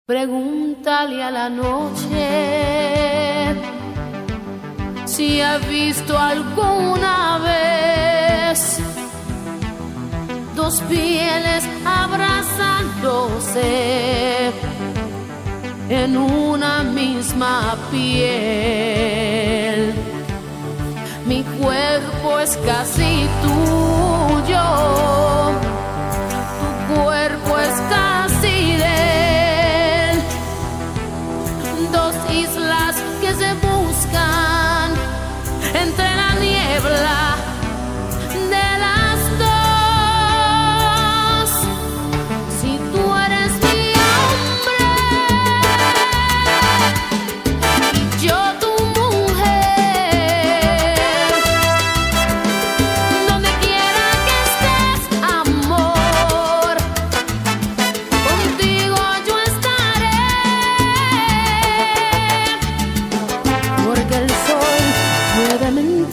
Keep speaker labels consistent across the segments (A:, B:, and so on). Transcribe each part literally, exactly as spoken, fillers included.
A: Pregúntale a la noche si ha visto alguna vez dos pieles abrazándose en una misma piel. Mi cuerpo es casi tuyo, tu cuerpo es casi de él. Dos islas que se buscan entre la niebla de las dos. Si tú eres mi hombre y yo tu mujer, donde quiera que estés, amor, contigo yo estaré. Porque el sol puede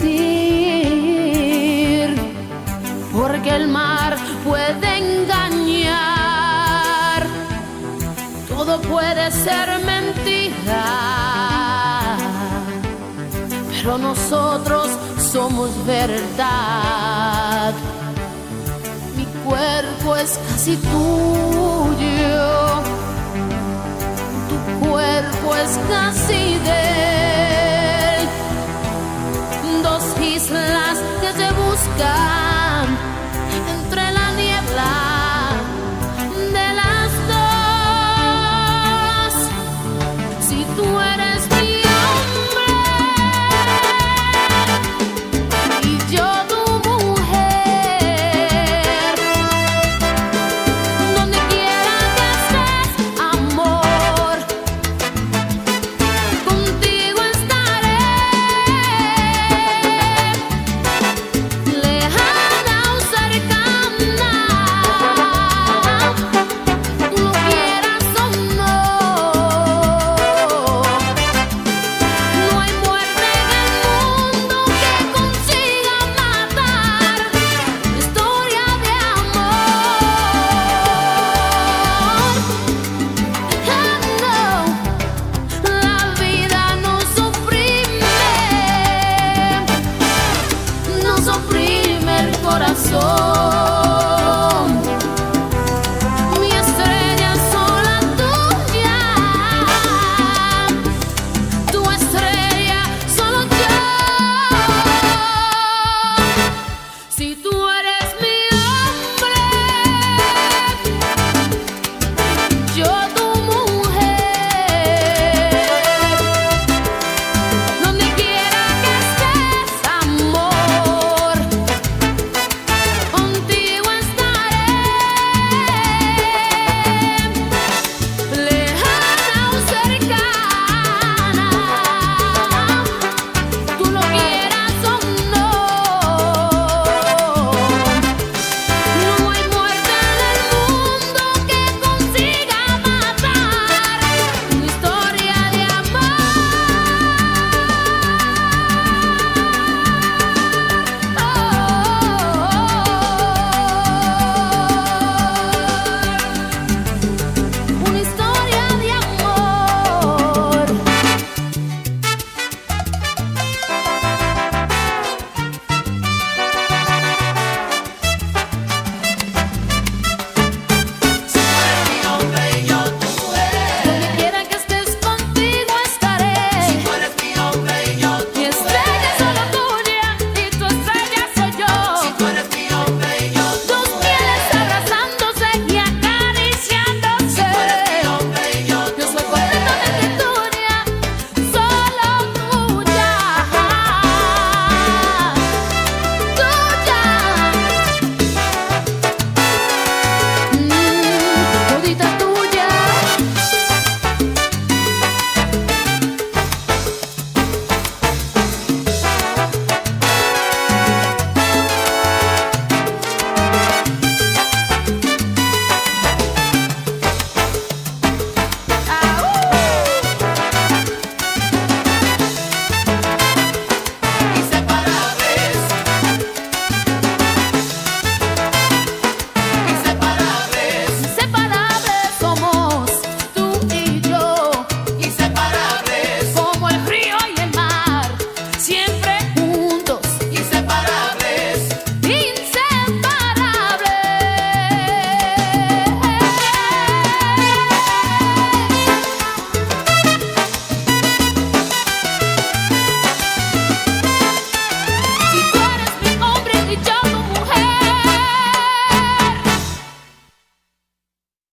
A: mentir, porque el mar puede engañar, todo puede ser mentira, pero nosotros somos verdad. Mi cuerpo es casi tuyo,